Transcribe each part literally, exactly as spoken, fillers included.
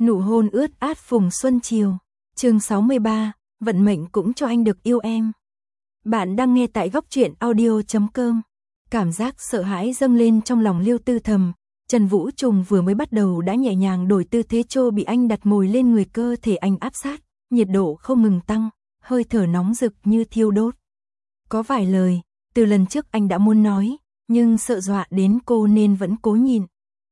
Nụ hôn ướt át phùng xuân chiều. Chương sáu mươi ba, vận mệnh cũng cho anh được yêu em. Bạn đang nghe tại góc truyện audio chấm com. Cảm giác sợ hãi dâng lên trong lòng Liêu Tư Thầm. Trần Vũ Trùng vừa mới bắt đầu đã nhẹ nhàng đổi tư thế trô bị anh đặt ngồi lên người, cơ thể anh áp sát, nhiệt độ không ngừng tăng, hơi thở nóng rực như thiêu đốt. Có vài lời, từ lần trước anh đã muốn nói, nhưng sợ dọa đến cô nên vẫn cố nhịn.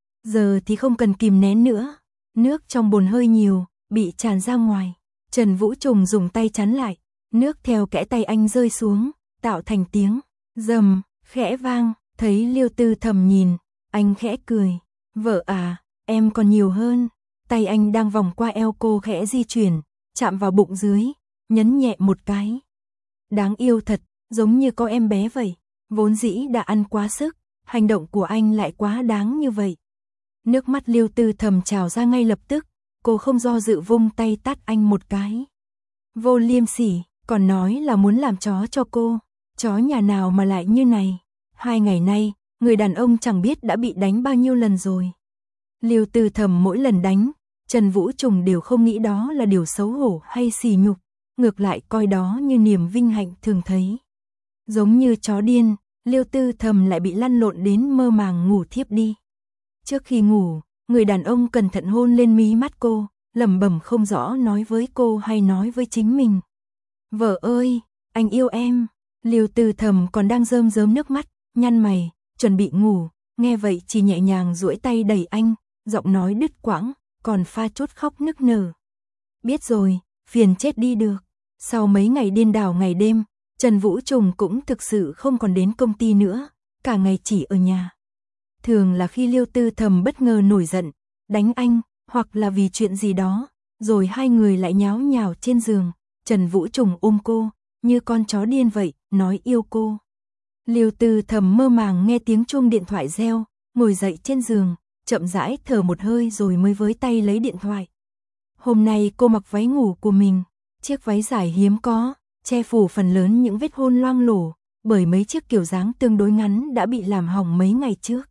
Giờ thì không cần kìm nén nữa, nước trong bồn hơi nhiều, bị tràn ra ngoài. Trần Vũ Trùng dùng tay chắn lại, nước theo kẽ tay anh rơi xuống, tạo thành tiếng rầm khẽ vang. Thấy Liêu Tư Thầm nhìn, anh khẽ cười. Vợ à, em còn nhiều hơn. Tay anh đang vòng qua eo cô khẽ di chuyển, chạm vào bụng dưới, nhấn nhẹ một cái. Đáng yêu thật, giống như có em bé vậy. Vốn dĩ đã ăn quá sức, hành động của anh lại quá đáng như vậy. Nước mắt Liêu Tư Thầm trào ra ngay lập tức, cô không do dự vung tay tát anh một cái. Vô liêm sỉ, còn nói là muốn làm chó cho cô. Chó nhà nào mà lại như này. Hai ngày nay, người đàn ông chẳng biết đã bị đánh bao nhiêu lần rồi. Liêu Tư Thầm mỗi lần đánh, Trần Vũ Trùng đều không nghĩ đó là điều xấu hổ hay sỉ nhục, ngược lại coi đó như niềm vinh hạnh thường thấy. Giống như chó điên, Liêu Tư Thầm lại bị lăn lộn đến mơ màng ngủ thiếp đi. Trước khi ngủ, người đàn ông cẩn thận hôn lên mí mắt cô, lẩm bẩm không rõ nói với cô hay nói với chính mình. Vợ ơi, anh yêu em. Liêu Tư Thầm còn đang rơm rớm nước mắt, nhăn mày, chuẩn bị ngủ, nghe vậy chỉ nhẹ nhàng duỗi tay đẩy anh, giọng nói đứt quãng, còn pha chút khóc nức nở. Biết rồi, phiền chết đi được. Sau mấy ngày điên đảo ngày đêm, Trần Vũ Trùng cũng thực sự không còn đến công ty nữa, cả ngày chỉ ở nhà. Thường là khi Liêu Tư Thầm bất ngờ nổi giận, đánh anh, hoặc là vì chuyện gì đó, rồi hai người lại nháo nhào trên giường, Trần Vũ Trùng ôm cô, như con chó điên vậy, nói yêu cô. Liêu Tư Thầm mơ màng nghe tiếng chuông điện thoại reo, ngồi dậy trên giường, chậm rãi thở một hơi rồi mới với tay lấy điện thoại. Hôm nay cô mặc váy ngủ của mình, chiếc váy dài hiếm có, che phủ phần lớn những vết hôn loang lổ, bởi mấy chiếc kiểu dáng tương đối ngắn đã bị làm hỏng mấy ngày trước.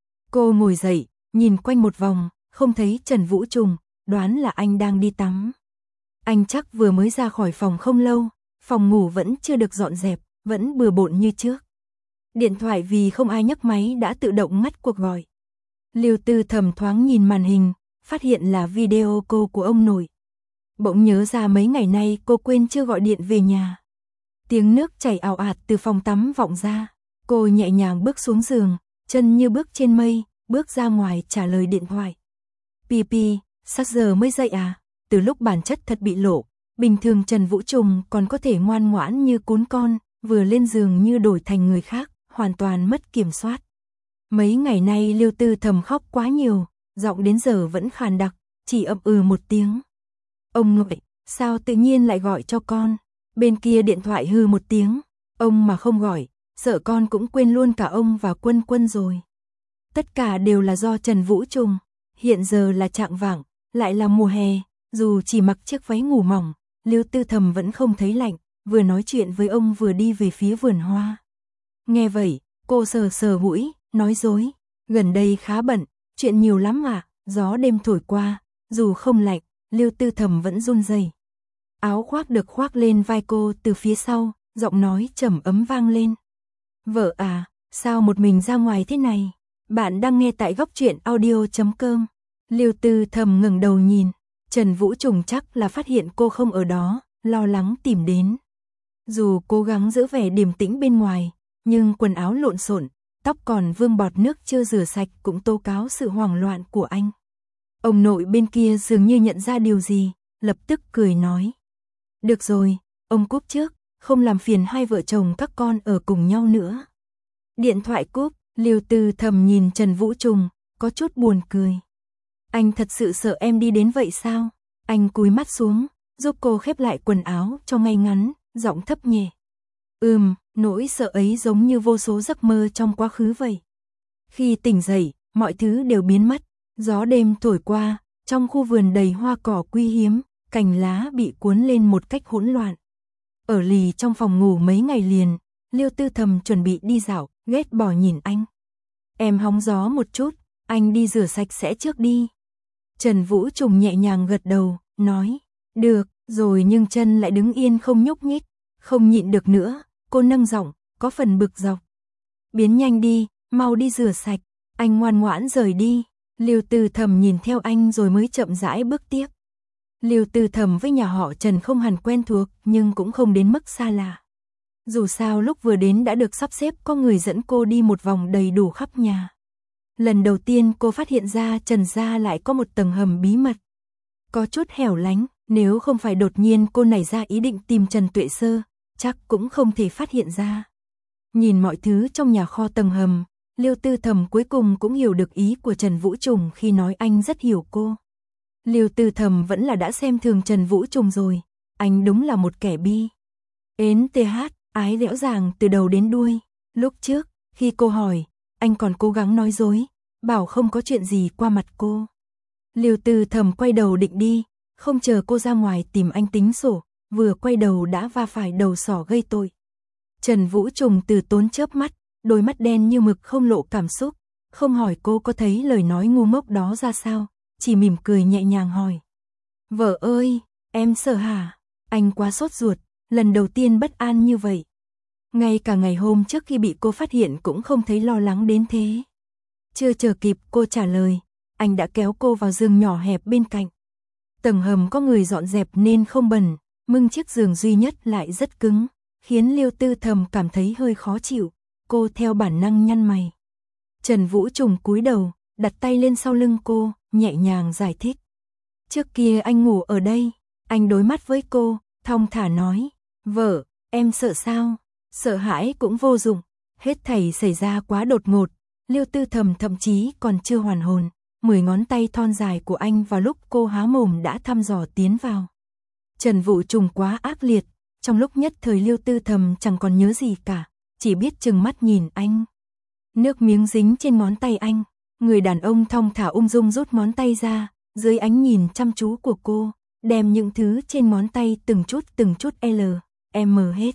Cô ngồi dậy, nhìn quanh một vòng, không thấy Trần Vũ Trùng, đoán là anh đang đi tắm. Anh chắc vừa mới ra khỏi phòng không lâu, phòng ngủ vẫn chưa được dọn dẹp, vẫn bừa bộn như trước. Điện thoại vì không ai nhấc máy đã tự động ngắt cuộc gọi. Liêu Tư Thầm thoáng nhìn màn hình, phát hiện là video call của ông nội. Bỗng nhớ ra mấy ngày nay cô quên chưa gọi điện về nhà. Tiếng nước chảy ào ạt từ phòng tắm vọng ra, cô nhẹ nhàng bước xuống giường, chân như bước trên mây, bước ra ngoài trả lời điện thoại. Pi Pi, sao giờ mới dậy à? Từ lúc bản chất thật bị lộ, bình thường Trần Vũ Trùng còn có thể ngoan ngoãn như cún con, vừa lên giường như đổi thành người khác, hoàn toàn mất kiểm soát. Mấy ngày nay Liêu Tư Thầm khóc quá nhiều, giọng đến giờ vẫn khàn đặc, chỉ ậm ừ một tiếng. Ông nội, sao tự nhiên lại gọi cho con? Bên kia điện thoại hừ một tiếng, ông mà không gọi, sợ con cũng quên luôn cả ông và Quân Quân rồi. Tất cả đều là do Trần Vũ Trùng, hiện giờ là chạng vạng, lại là mùa hè, dù chỉ mặc chiếc váy ngủ mỏng, Liêu Tư Thầm vẫn không thấy lạnh, vừa nói chuyện với ông vừa đi về phía vườn hoa. Nghe vậy, cô sờ sờ mũi, nói dối, gần đây khá bận, chuyện nhiều lắm à, gió đêm thổi qua, dù không lạnh, Liêu Tư Thầm vẫn run rẩy. Áo khoác được khoác lên vai cô từ phía sau, giọng nói trầm ấm vang lên. Vợ à, sao một mình ra ngoài thế này? Bạn đang nghe tại góc truyện audio chấm com. Liêu Tư Thầm ngẩng đầu nhìn, Trần Vũ Trùng chắc là phát hiện cô không ở đó, lo lắng tìm đến. Dù cố gắng giữ vẻ điềm tĩnh bên ngoài, nhưng quần áo lộn xộn, tóc còn vương bọt nước chưa rửa sạch cũng tố cáo sự hoảng loạn của anh. Ông nội bên kia dường như nhận ra điều gì, lập tức cười nói. Được rồi, ông cúp trước, không làm phiền hai vợ chồng các con ở cùng nhau nữa. Điện thoại cúp, Liêu Tư Thầm nhìn Trần Vũ Trùng, có chút buồn cười. Anh thật sự sợ em đi đến vậy sao? Anh cúi mắt xuống, giúp cô khép lại quần áo cho ngay ngắn, giọng thấp nhẹ. Ừm, nỗi sợ ấy giống như vô số giấc mơ trong quá khứ vậy. Khi tỉnh dậy, mọi thứ đều biến mất, gió đêm thổi qua, trong khu vườn đầy hoa cỏ quý hiếm, cành lá bị cuốn lên một cách hỗn loạn. Ở lì trong phòng ngủ mấy ngày liền, Liêu Tư Thầm chuẩn bị đi dạo, ghét bỏ nhìn anh. Em hóng gió một chút, anh đi rửa sạch sẽ trước đi. Trần Vũ Trùng nhẹ nhàng gật đầu, nói, được, rồi nhưng chân lại đứng yên không nhúc nhích, không nhịn được nữa, cô nâng giọng, có phần bực dọc. Biến nhanh đi, mau đi rửa sạch, anh ngoan ngoãn rời đi. Lưu Tư Thầm nhìn theo anh rồi mới chậm rãi bước tiếp. Lưu Tư Thầm với nhà họ Trần không hẳn quen thuộc, nhưng cũng không đến mức xa lạ. Dù sao lúc vừa đến đã được sắp xếp có người dẫn cô đi một vòng đầy đủ khắp nhà. Lần đầu tiên cô phát hiện ra Trần gia lại có một tầng hầm bí mật. Có chút hẻo lánh, nếu không phải đột nhiên cô nảy ra ý định tìm Trần Tuệ Sơ, chắc cũng không thể phát hiện ra. Nhìn mọi thứ trong nhà kho tầng hầm, Lưu Tư Thầm cuối cùng cũng hiểu được ý của Trần Vũ Trùng khi nói anh rất hiểu cô. Lưu Tư Thầm vẫn là đã xem thường Trần Vũ Trùng rồi, anh đúng là một kẻ bi. Ến tê hát, ái lẽo dàng từ đầu đến đuôi. Lúc trước, khi cô hỏi, anh còn cố gắng nói dối, bảo không có chuyện gì qua mặt cô. Lưu Tư Thầm quay đầu định đi, không chờ cô ra ngoài tìm anh tính sổ, vừa quay đầu đã va phải đầu sỏ gây tội. Trần Vũ Trùng từ tốn chớp mắt, đôi mắt đen như mực không lộ cảm xúc, không hỏi cô có thấy lời nói ngu ngốc đó ra sao, chỉ mỉm cười nhẹ nhàng hỏi. Vợ ơi, em sợ hả? Anh quá sốt ruột, lần đầu tiên bất an như vậy. Ngay cả ngày hôm trước khi bị cô phát hiện cũng không thấy lo lắng đến thế. Chưa chờ kịp cô trả lời, anh đã kéo cô vào giường nhỏ hẹp bên cạnh. Tầng hầm có người dọn dẹp nên không bẩn, nhưng chiếc giường duy nhất lại rất cứng, khiến Lưu Tư Thầm cảm thấy hơi khó chịu. Cô theo bản năng nhăn mày. Trần Vũ Trùng cúi đầu, đặt tay lên sau lưng cô, nhẹ nhàng giải thích. Trước kia anh ngủ ở đây, anh đối mắt với cô, thong thả nói. Vợ, em sợ sao? Sợ hãi cũng vô dụng, hết thảy xảy ra quá đột ngột. Lưu Tư Thầm thậm chí còn chưa hoàn hồn, mười ngón tay thon dài của anh vào lúc cô há mồm đã thăm dò tiến vào. Trần Vũ Trùng quá ác liệt, trong lúc nhất thời Lưu Tư Thầm chẳng còn nhớ gì cả, chỉ biết trừng mắt nhìn anh. Nước miếng dính trên ngón tay anh, người đàn ông thong thả ung dung rút ngón tay ra, dưới ánh nhìn chăm chú của cô, đem những thứ trên ngón tay từng chút từng chút L, M hết.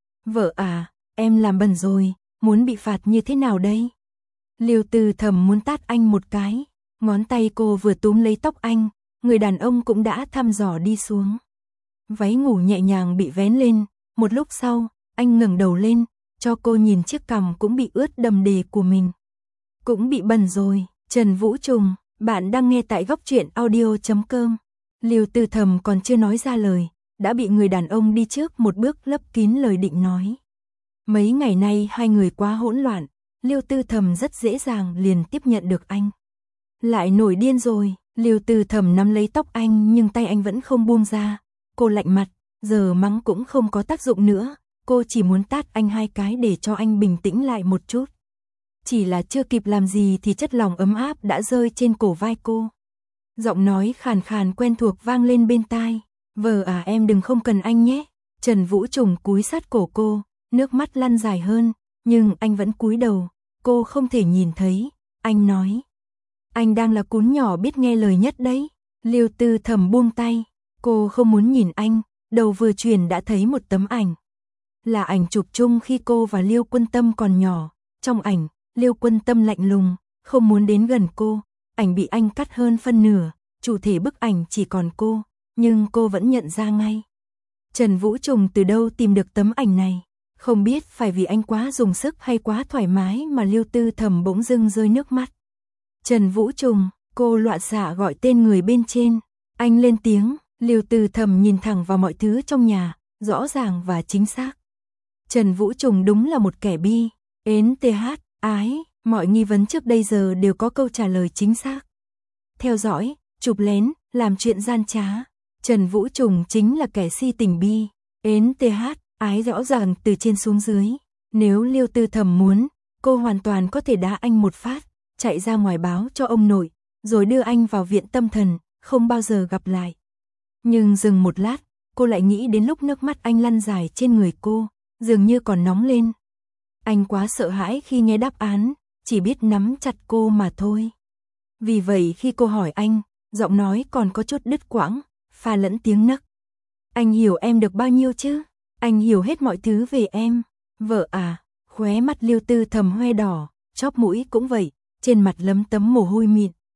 Vợ à, em làm bẩn rồi, muốn bị phạt như thế nào đây? Lưu Tư Thầm muốn tát anh một cái, ngón tay cô vừa túm lấy tóc anh, người đàn ông cũng đã thăm dò đi xuống. Váy ngủ nhẹ nhàng bị vén lên, một lúc sau, anh ngẩng đầu lên, cho cô nhìn chiếc cằm cũng bị ướt đầm đìa của mình. Cũng bị bẩn rồi. Trần Vũ Trùng, bạn đang nghe tại góc truyện audio chấm com. Lưu Tư Thầm còn chưa nói ra lời, đã bị người đàn ông đi trước một bước lấp kín lời định nói. Mấy ngày nay hai người quá hỗn loạn, Lưu Tư Thầm rất dễ dàng liền tiếp nhận được anh. Lại nổi điên rồi, Lưu Tư Thầm nắm lấy tóc anh nhưng tay anh vẫn không buông ra. Cô lạnh mặt, giờ mắng cũng không có tác dụng nữa, cô chỉ muốn tát anh hai cái để cho anh bình tĩnh lại một chút. Chỉ là chưa kịp làm gì thì chất lỏng ấm áp đã rơi trên cổ vai cô. Giọng nói khàn khàn quen thuộc vang lên bên tai. Vợ à, em đừng không cần anh nhé. Trần Vũ Trùng cúi sát cổ cô, nước mắt lăn dài hơn, nhưng anh vẫn cúi đầu, cô không thể nhìn thấy. Anh nói, anh đang là cún nhỏ biết nghe lời nhất đấy. Lưu Tư Thầm buông tay, cô không muốn nhìn anh, đầu vừa chuyển đã thấy một tấm ảnh. Là ảnh chụp chung khi cô và Liêu Quân Tâm còn nhỏ. Trong ảnh, Liêu Quân Tâm lạnh lùng, không muốn đến gần cô. Ảnh bị anh cắt hơn phân nửa, chủ thể bức ảnh chỉ còn cô, nhưng cô vẫn nhận ra ngay. Trần Vũ Trùng từ đâu tìm được tấm ảnh này? Không biết phải vì anh quá dùng sức hay quá thoải mái mà Lưu Tư Thầm bỗng dưng rơi nước mắt. Trần Vũ Trùng, cô loạn xạ gọi tên người bên trên. Anh lên tiếng, Lưu Tư Thầm nhìn thẳng vào mọi thứ trong nhà, rõ ràng và chính xác. Trần Vũ Trùng đúng là một kẻ bi, ến th, ái, mọi nghi vấn trước đây giờ đều có câu trả lời chính xác. Theo dõi, chụp lén, làm chuyện gian trá. Trần Vũ Trùng chính là kẻ si tình bi, ến th, ái rõ ràng từ trên xuống dưới. Nếu Lưu Tư Thầm muốn, cô hoàn toàn có thể đá anh một phát, chạy ra ngoài báo cho ông nội, rồi đưa anh vào viện tâm thần, không bao giờ gặp lại. Nhưng dừng một lát, cô lại nghĩ đến lúc nước mắt anh lăn dài trên người cô, dường như còn nóng lên. Anh quá sợ hãi khi nghe đáp án, chỉ biết nắm chặt cô mà thôi. Vì vậy khi cô hỏi anh, giọng nói còn có chút đứt quãng, pha lẫn tiếng nấc. Anh hiểu em được bao nhiêu chứ? Anh hiểu hết mọi thứ về em. Vợ à, khóe mắt Lưu Tư Thầm hoe đỏ, chóp mũi cũng vậy, trên mặt lấm tấm mồ hôi mịn.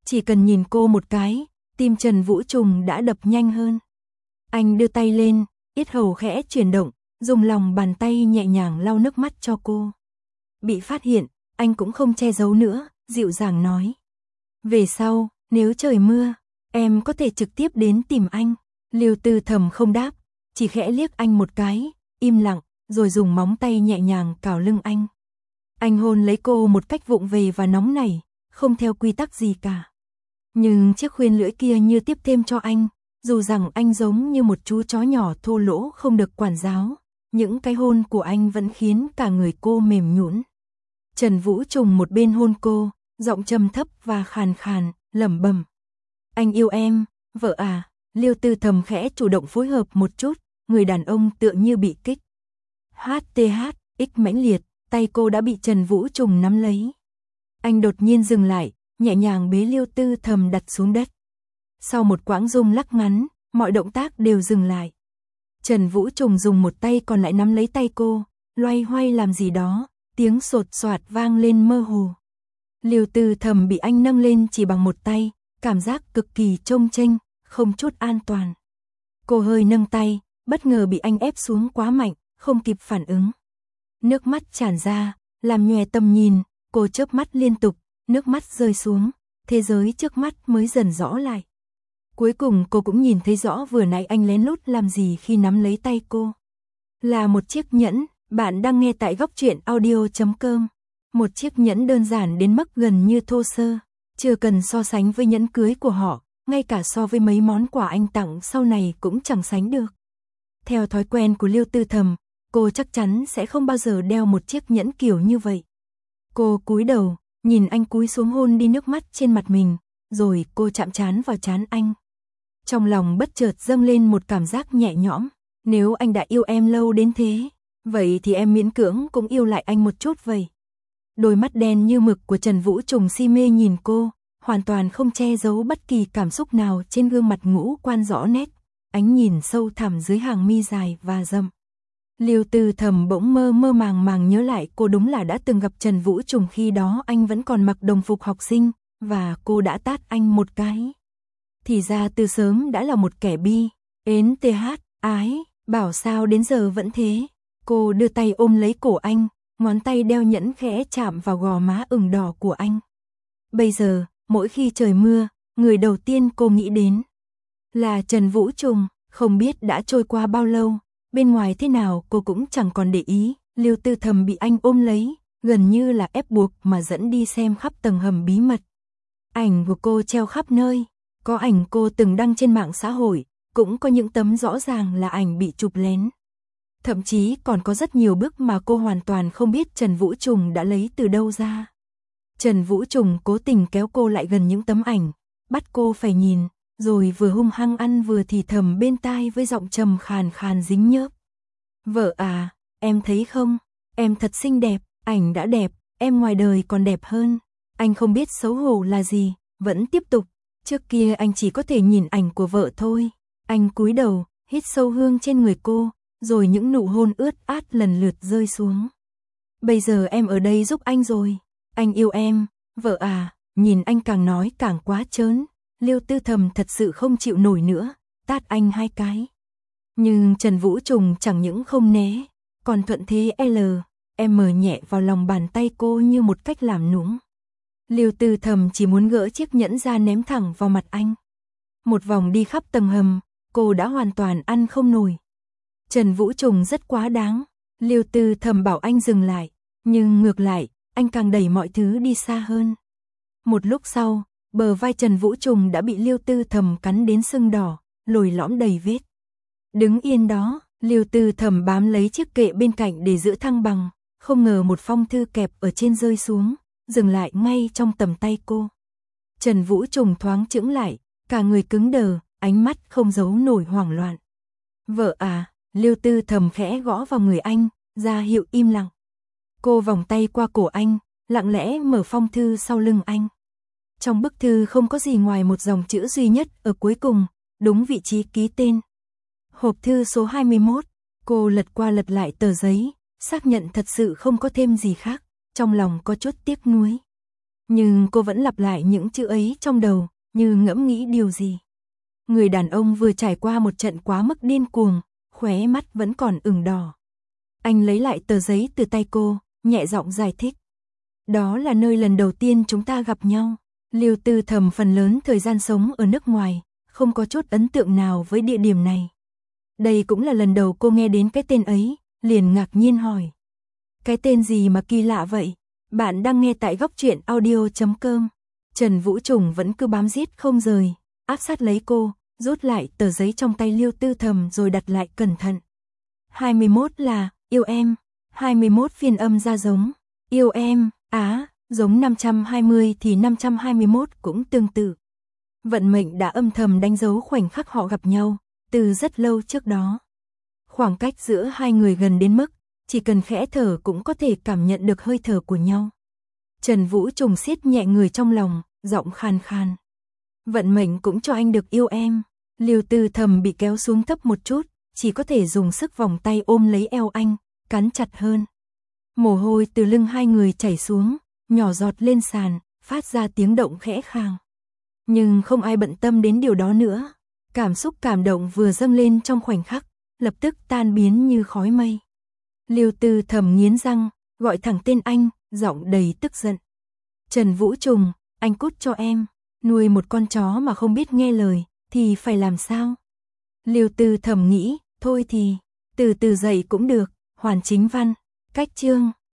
Chỉ cần nhìn cô một cái, tim Trần Vũ Trùng đã đập nhanh hơn. Anh đưa tay lên, yết hầu khẽ chuyển động, dùng lòng bàn tay nhẹ nhàng lau nước mắt cho cô. Bị phát hiện, anh cũng không che giấu nữa, dịu dàng nói. Về sau, nếu trời mưa, em có thể trực tiếp đến tìm anh. Lưu Tư Thầm không đáp, chỉ khẽ liếc anh một cái, im lặng, rồi dùng móng tay nhẹ nhàng cào lưng anh. Anh hôn lấy cô một cách vụng về và nóng nảy, không theo quy tắc gì cả. Nhưng chiếc khuyên lưỡi kia như tiếp thêm cho anh, dù rằng anh giống như một chú chó nhỏ thô lỗ không được quản giáo, những cái hôn của anh vẫn khiến cả người cô mềm nhũn. Trần Vũ Trùng một bên hôn cô, giọng trầm thấp và khàn khàn, lẩm bẩm. Anh yêu em, vợ à. Lưu Tư Thầm khẽ chủ động phối hợp một chút, người đàn ông tựa như bị kích. hát tê hát, ích mãnh liệt, tay cô đã bị Trần Vũ Trùng nắm lấy. Anh đột nhiên dừng lại, nhẹ nhàng bế Lưu Tư Thầm đặt xuống đất. Sau một quãng rung lắc ngắn, mọi động tác đều dừng lại. Trần Vũ Trùng dùng một tay còn lại nắm lấy tay cô, loay hoay làm gì đó, tiếng sột soạt vang lên mơ hồ. Lưu Tư Thầm bị anh nâng lên chỉ bằng một tay, cảm giác cực kỳ chông chênh, không chút an toàn. Cô hơi nâng tay, bất ngờ bị anh ép xuống quá mạnh, không kịp phản ứng. Nước mắt tràn ra, làm nhòe tầm nhìn, cô chớp mắt liên tục, nước mắt rơi xuống, thế giới trước mắt mới dần rõ lại. Cuối cùng cô cũng nhìn thấy rõ vừa nãy anh lén lút làm gì khi nắm lấy tay cô. Là một chiếc nhẫn, bạn đang nghe tại góc truyện audio chấm com. Một chiếc nhẫn đơn giản đến mức gần như thô sơ, chưa cần so sánh với nhẫn cưới của họ, ngay cả so với mấy món quà anh tặng sau này cũng chẳng sánh được. Theo thói quen của Lưu Tư Thầm, cô chắc chắn sẽ không bao giờ đeo một chiếc nhẫn kiểu như vậy. Cô cúi đầu, nhìn anh cúi xuống hôn đi nước mắt trên mặt mình, rồi cô chạm trán vào trán anh. Trong lòng bất chợt dâng lên một cảm giác nhẹ nhõm, nếu anh đã yêu em lâu đến thế, vậy thì em miễn cưỡng cũng yêu lại anh một chút vậy. Đôi mắt đen như mực của Trần Vũ Trùng si mê nhìn cô, hoàn toàn không che giấu bất kỳ cảm xúc nào trên gương mặt ngũ quan rõ nét, ánh nhìn sâu thẳm dưới hàng mi dài và rậm. Lưu Tư Thầm bỗng mơ mơ màng màng nhớ lại cô đúng là đã từng gặp Trần Vũ Trùng khi đó anh vẫn còn mặc đồng phục học sinh, và cô đã tát anh một cái. Thì ra từ sớm đã là một kẻ bi, ến tê hát, ái, bảo sao đến giờ vẫn thế. Cô đưa tay ôm lấy cổ anh, ngón tay đeo nhẫn khẽ chạm vào gò má ửng đỏ của anh. Bây giờ, mỗi khi trời mưa, người đầu tiên cô nghĩ đến là Trần Vũ Trùng. Không biết đã trôi qua bao lâu, bên ngoài thế nào cô cũng chẳng còn để ý. Lưu Tư Thầm bị anh ôm lấy, gần như là ép buộc mà dẫn đi xem khắp tầng hầm bí mật. Ảnh của cô treo khắp nơi, có ảnh cô từng đăng trên mạng xã hội, cũng có những tấm rõ ràng là ảnh bị chụp lén. Thậm chí còn có rất nhiều bức mà cô hoàn toàn không biết Trần Vũ Trùng đã lấy từ đâu ra. Trần Vũ Trùng cố tình kéo cô lại gần những tấm ảnh, bắt cô phải nhìn, rồi vừa hung hăng ăn vừa thì thầm bên tai với giọng trầm khàn khàn dính nhớp. Vợ à, em thấy không, em thật xinh đẹp, ảnh đã đẹp, em ngoài đời còn đẹp hơn. Anh không biết xấu hổ là gì, vẫn tiếp tục. Trước kia anh chỉ có thể nhìn ảnh của vợ thôi. Anh cúi đầu, hít sâu hương trên người cô, rồi những nụ hôn ướt át lần lượt rơi xuống. Bây giờ em ở đây giúp anh rồi. Anh yêu em, vợ à. Nhìn anh càng nói càng quá trớn, Lưu Tư Thầm thật sự không chịu nổi nữa, tát anh hai cái. Nhưng Trần Vũ Trùng chẳng những không né, còn thuận thế L, em mờ nhẹ vào lòng bàn tay cô như một cách làm nũng. Lưu Tư Thầm chỉ muốn gỡ chiếc nhẫn ra ném thẳng vào mặt anh. Một vòng đi khắp tầng hầm, cô đã hoàn toàn ăn không nổi. Trần Vũ Trùng rất quá đáng, Lưu Tư Thầm bảo anh dừng lại, nhưng ngược lại, anh càng đẩy mọi thứ đi xa hơn. Một lúc sau, bờ vai Trần Vũ Trùng đã bị Lưu Tư Thầm cắn đến sưng đỏ, lồi lõm đầy vết. Đứng yên đó, Lưu Tư Thầm bám lấy chiếc kệ bên cạnh để giữ thăng bằng, không ngờ một phong thư kẹp ở trên rơi xuống, dừng lại ngay trong tầm tay cô. Trần Vũ Trùng thoáng chững lại, cả người cứng đờ, ánh mắt không giấu nổi hoảng loạn. Vợ à, Lưu Tư Thầm khẽ gõ vào người anh, ra hiệu im lặng. Cô vòng tay qua cổ anh, lặng lẽ mở phong thư sau lưng anh. Trong bức thư không có gì ngoài một dòng chữ duy nhất ở cuối cùng, đúng vị trí ký tên. Hộp thư số hai mươi mốt, cô lật qua lật lại tờ giấy, xác nhận thật sự không có thêm gì khác, trong lòng có chút tiếc nuối. Nhưng cô vẫn lặp lại những chữ ấy trong đầu, như ngẫm nghĩ điều gì. Người đàn ông vừa trải qua một trận quá mức điên cuồng, khóe mắt vẫn còn ửng đỏ. Anh lấy lại tờ giấy từ tay cô, nhẹ giọng giải thích. Đó là nơi lần đầu tiên chúng ta gặp nhau. Lưu Tư Thầm phần lớn thời gian sống ở nước ngoài, không có chút ấn tượng nào với địa điểm này. Đây cũng là lần đầu cô nghe đến cái tên ấy, liền ngạc nhiên hỏi. Cái tên gì mà kỳ lạ vậy? Bạn đang nghe tại góc truyện audio chấm com. Trần Vũ Trùng vẫn cứ bám giết không rời, áp sát lấy cô, rút lại tờ giấy trong tay Lưu Tư Thầm rồi đặt lại cẩn thận. hai mươi mốt là, yêu em. hai mươi mốt phiên âm ra giống, yêu em, á, giống năm trăm hai mươi thì năm trăm hai mươi mốt cũng tương tự. Vận mệnh đã âm thầm đánh dấu khoảnh khắc họ gặp nhau, từ rất lâu trước đó. Khoảng cách giữa hai người gần đến mức, chỉ cần khẽ thở cũng có thể cảm nhận được hơi thở của nhau. Trần Vũ Trùng siết nhẹ người trong lòng, giọng khan khan. Vận mệnh cũng cho anh được yêu em. Lưu Tư Thầm bị kéo xuống thấp một chút, chỉ có thể dùng sức vòng tay ôm lấy eo anh, cắn chặt hơn. Mồ hôi từ lưng hai người chảy xuống, nhỏ giọt lên sàn, phát ra tiếng động khẽ khàng. Nhưng không ai bận tâm đến điều đó nữa. Cảm xúc cảm động vừa dâng lên trong khoảnh khắc, lập tức tan biến như khói mây. Lưu Tư Thầm nghiến răng, gọi thẳng tên anh, giọng đầy tức giận. Trần Vũ Trùng, anh cút cho em. Nuôi một con chó mà không biết nghe lời, thì phải làm sao? Lưu Tư Thầm nghĩ, thôi thì, từ từ dậy cũng được. Hoàn Chính Văn, cách chương.